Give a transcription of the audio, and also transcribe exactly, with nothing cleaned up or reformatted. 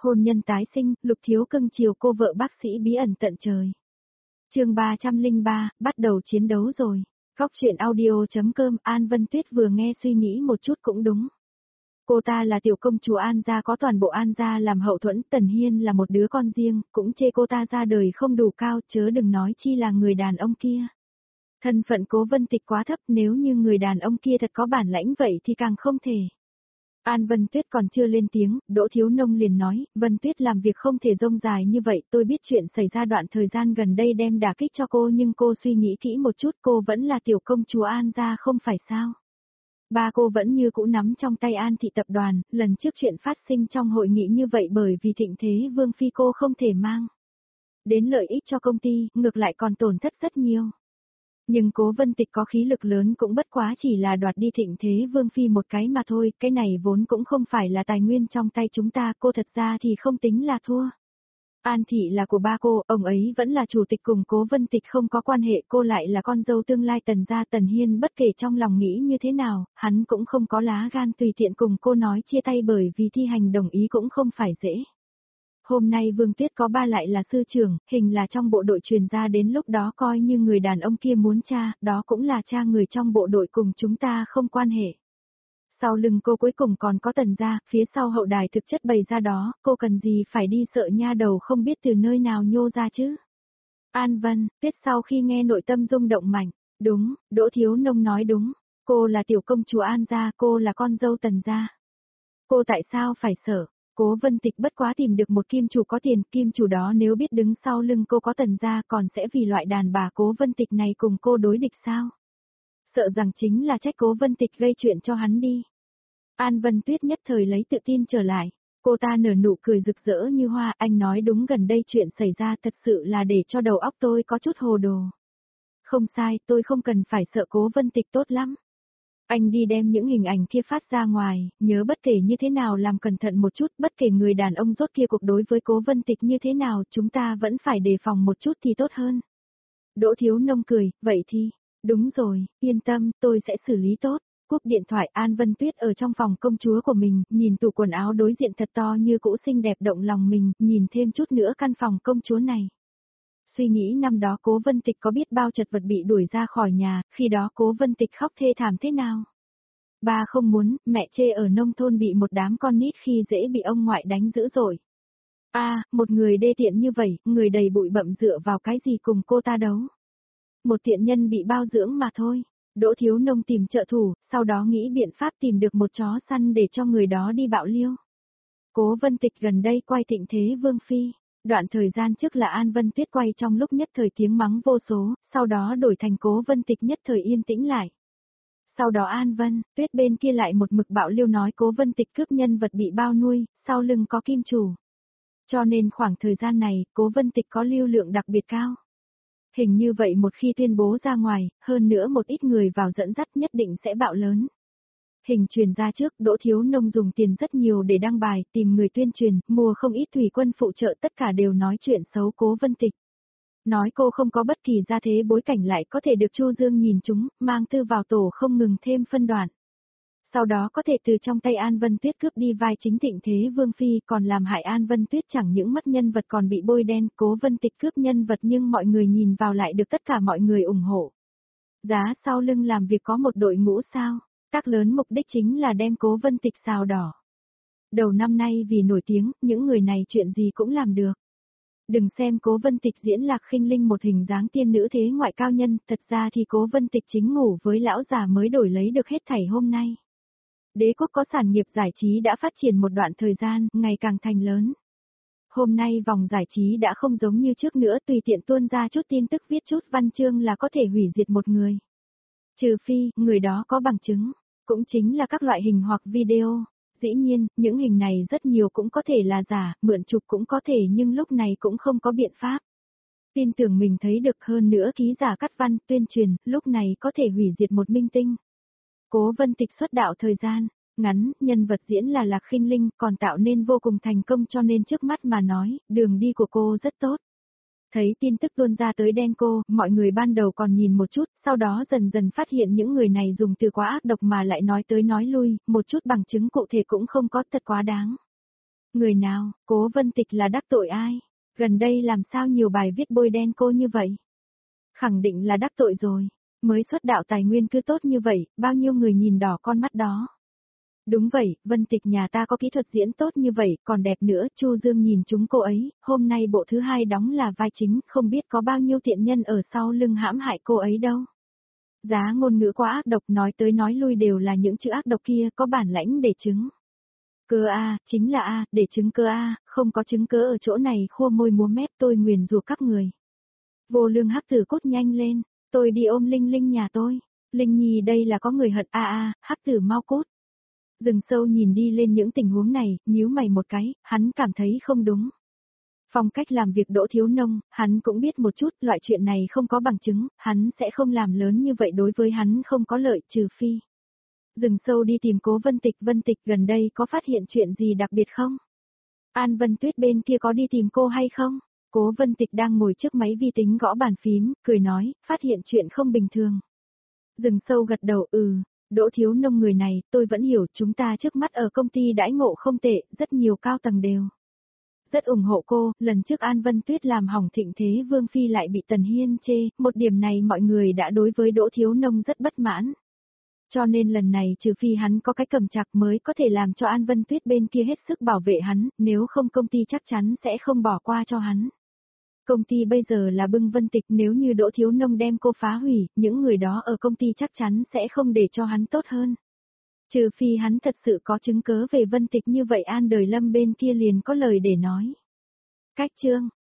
Hôn nhân tái sinh, Lục Thiếu cưng chiều cô vợ bác sĩ bí ẩn tận trời. Chương ba trăm lẻ ba, bắt đầu chiến đấu rồi. Góc truyện audio.com. An Vân Tuyết vừa nghe suy nghĩ một chút cũng đúng. Cô ta là tiểu công chúa An gia, có toàn bộ An gia làm hậu thuẫn, Tần Hiên là một đứa con riêng, cũng chê cô ta ra đời không đủ cao, chớ đừng nói chi là người đàn ông kia. Thân phận Cố Vân Tịch quá thấp, nếu như người đàn ông kia thật có bản lãnh vậy thì càng không thể. An Vân Tuyết còn chưa lên tiếng, Đỗ Thiếu Nông liền nói, Vân Tuyết làm việc không thể rông dài như vậy, tôi biết chuyện xảy ra đoạn thời gian gần đây đem đả kích cho cô, nhưng cô suy nghĩ kỹ một chút, cô vẫn là tiểu công chúa An gia không phải sao? Ba cô vẫn như cũ nắm trong tay An thị tập đoàn, lần trước chuyện phát sinh trong hội nghị như vậy bởi vì thịnh thế Vương Phi cô không thể mang đến lợi ích cho công ty, ngược lại còn tổn thất rất nhiều. Nhưng Cố Vân Tịch có khí lực lớn cũng bất quá chỉ là đoạt đi thịnh thế Vương Phi một cái mà thôi, cái này vốn cũng không phải là tài nguyên trong tay chúng ta, cô thật ra thì không tính là thua. An thị là của ba cô, ông ấy vẫn là chủ tịch, cùng Cố Vân Tịch không có quan hệ, cô lại là con dâu tương lai Tần gia. Tần Hiên bất kể trong lòng nghĩ như thế nào, hắn cũng không có lá gan tùy tiện cùng cô nói chia tay, bởi vì thi hành đồng ý cũng không phải dễ. Hôm nay Vương Tuyết có ba lại là sư trưởng, hình là trong bộ đội truyền ra, đến lúc đó coi như người đàn ông kia muốn cha, đó cũng là cha người trong bộ đội, cùng chúng ta không quan hệ. Sau lưng cô cuối cùng còn có Tần gia, phía sau hậu đài thực chất bày ra đó, cô cần gì phải đi sợ nha đầu không biết từ nơi nào nhô ra chứ. An Vân, Tuyết sau khi nghe nội tâm rung động mạnh, đúng, Đỗ Thiếu Nông nói đúng, cô là tiểu công chúa An gia, cô là con dâu Tần gia. Cô tại sao phải sợ? Cố Vân Tịch bất quá tìm được một kim chủ có tiền, kim chủ đó nếu biết đứng sau lưng cô có Tần gia còn sẽ vì loại đàn bà Cố Vân Tịch này cùng cô đối địch sao? Sợ rằng chính là trách Cố Vân Tịch gây chuyện cho hắn đi. An Vân Tuyết nhất thời lấy tự tin trở lại, cô ta nở nụ cười rực rỡ như hoa, anh nói đúng, gần đây chuyện xảy ra thật sự là để cho đầu óc tôi có chút hồ đồ. Không sai, tôi không cần phải sợ Cố Vân Tịch, tốt lắm. Anh đi đem những hình ảnh kia phát ra ngoài, nhớ bất kể như thế nào làm cẩn thận một chút, bất kể người đàn ông rốt kia cuộc đối với Cố Vân Tịch như thế nào, chúng ta vẫn phải đề phòng một chút thì tốt hơn. Đỗ Thiếu Nông cười, vậy thì, đúng rồi, yên tâm, tôi sẽ xử lý tốt. Cúp điện thoại, An Vân Tuyết ở trong phòng công chúa của mình, nhìn tủ quần áo đối diện thật to như cũ xinh đẹp động lòng mình, nhìn thêm chút nữa căn phòng công chúa này. Suy nghĩ năm đó Cố Vân Tịch có biết bao chật vật bị đuổi ra khỏi nhà, khi đó Cố Vân Tịch khóc thê thảm thế nào. Ba không muốn, mẹ chê ở nông thôn bị một đám con nít khi dễ bị ông ngoại đánh dữ dội. A, à, một người đê tiện như vậy, người đầy bụi bặm dựa vào cái gì cùng cô ta đấu. Một tiện nhân bị bao dưỡng mà thôi. Đỗ Thiếu Nông tìm trợ thủ, sau đó nghĩ biện pháp tìm được một chó săn để cho người đó đi bạo liêu. Cố Vân Tịch gần đây quay thịnh thế Vương Phi. Đoạn thời gian trước là An Vân Tuyết quay trong lúc nhất thời tiếng mắng vô số, sau đó đổi thành Cố Vân Tịch nhất thời yên tĩnh lại. Sau đó An Vân, Tuyết bên kia lại một mực bạo liêu nói Cố Vân Tịch cướp nhân vật bị bao nuôi, sau lưng có kim chủ. Cho nên khoảng thời gian này, Cố Vân Tịch có lưu lượng đặc biệt cao. Hình như vậy một khi tuyên bố ra ngoài, hơn nữa một ít người vào dẫn dắt nhất định sẽ bạo lớn. Hình truyền ra trước, Đỗ Thiếu Nông dùng tiền rất nhiều để đăng bài, tìm người tuyên truyền, mua không ít thủy quân phụ trợ, tất cả đều nói chuyện xấu Cố Vân Tịch. Nói cô không có bất kỳ gia thế bối cảnh lại có thể được Chu Dương nhìn chúng, mang tư vào tổ không ngừng thêm phân đoạn. Sau đó có thể từ trong tay An Vân Tuyết cướp đi vai chính thịnh thế Vương Phi, còn làm hại An Vân Tuyết chẳng những mất nhân vật còn bị bôi đen. Cố Vân Tịch cướp nhân vật nhưng mọi người nhìn vào lại được tất cả mọi người ủng hộ. Giá sau lưng làm việc có một đội ngũ sao, tác lớn mục đích chính là đem Cố Vân Tịch xào đỏ. Đầu năm nay vì nổi tiếng, những người này chuyện gì cũng làm được. Đừng xem Cố Vân Tịch diễn Lạc Khinh Linh một hình dáng tiên nữ thế ngoại cao nhân, thật ra thì Cố Vân Tịch chính ngủ với lão già mới đổi lấy được hết thảy hôm nay. Đế quốc có sản nghiệp giải trí đã phát triển một đoạn thời gian, ngày càng thành lớn. Hôm nay vòng giải trí đã không giống như trước nữa, tùy tiện tuôn ra chút tin tức viết chút văn chương là có thể hủy diệt một người. Trừ phi, người đó có bằng chứng, cũng chính là các loại hình hoặc video. Dĩ nhiên, những hình này rất nhiều cũng có thể là giả, mượn chụp cũng có thể, nhưng lúc này cũng không có biện pháp. Tin tưởng mình thấy được, hơn nữa ký giả cắt văn, tuyên truyền, lúc này có thể hủy diệt một minh tinh. Cố Vân Tịch xuất đạo thời gian ngắn, nhân vật diễn là Lạc Khinh Linh, còn tạo nên vô cùng thành công, cho nên trước mắt mà nói, đường đi của cô rất tốt. Thấy tin tức tuôn ra tới đen cô, mọi người ban đầu còn nhìn một chút, sau đó dần dần phát hiện những người này dùng từ quá ác độc mà lại nói tới nói lui, một chút bằng chứng cụ thể cũng không có, thật quá đáng. Người nào, Cố Vân Tịch là đắc tội ai? Gần đây làm sao nhiều bài viết bôi đen cô như vậy? Khẳng định là đắc tội rồi. Mới xuất đạo tài nguyên cứ tốt như vậy, bao nhiêu người nhìn đỏ con mắt đó. Đúng vậy, Vân Tịch nhà ta có kỹ thuật diễn tốt như vậy, còn đẹp nữa, Chu Dương nhìn chúng cô ấy, hôm nay bộ thứ hai đóng là vai chính, không biết có bao nhiêu tiện nhân ở sau lưng hãm hại cô ấy đâu. Giá ngôn ngữ quá ác độc, nói tới nói lui đều là những chữ ác độc kia, có bản lãnh để chứng. Cơ a, chính là a, để chứng cơ a, không có chứng cớ ở chỗ này khua môi múa mép, tôi nguyền rủa các người. Vô Lương Hắc Tử cốt nhanh lên, tôi đi ôm Linh Linh nhà tôi. Linh Nhi đây là có người hận a a, Hắc Tử mau cút. Rừng Sâu nhìn đi lên những tình huống này, nhíu mày một cái, hắn cảm thấy không đúng. Phong cách làm việc Đỗ Thiếu Nông, hắn cũng biết một chút, loại chuyện này không có bằng chứng, hắn sẽ không làm lớn như vậy, đối với hắn không có lợi, trừ phi. Rừng Sâu đi tìm Cố Vân Tịch, Vân Tịch gần đây có phát hiện chuyện gì đặc biệt không? An Vân Tuyết bên kia có đi tìm cô hay không? Cố Vân Tịch đang ngồi trước máy vi tính gõ bàn phím, cười nói, phát hiện chuyện không bình thường. Rừng Sâu gật đầu, ừ, Đỗ Thiếu Nông người này, tôi vẫn hiểu, chúng ta trước mắt ở công ty đãi ngộ không tệ, rất nhiều cao tầng đều. Rất ủng hộ cô, lần trước An Vân Tuyết làm hỏng Thịnh Thế Vương Phi lại bị Tần Hiên chê, một điểm này mọi người đã đối với Đỗ Thiếu Nông rất bất mãn. Cho nên lần này trừ phi hắn có cái cầm chặt mới có thể làm cho An Vân Tuyết bên kia hết sức bảo vệ hắn, nếu không công ty chắc chắn sẽ không bỏ qua cho hắn. Công ty bây giờ là bưng Vân Tịch, nếu như Đỗ Thiếu Nông đem cô phá hủy, những người đó ở công ty chắc chắn sẽ không để cho hắn tốt hơn. Trừ phi hắn thật sự có chứng cớ về Vân Tịch, như vậy An Đời Lâm bên kia liền có lời để nói. Cách chương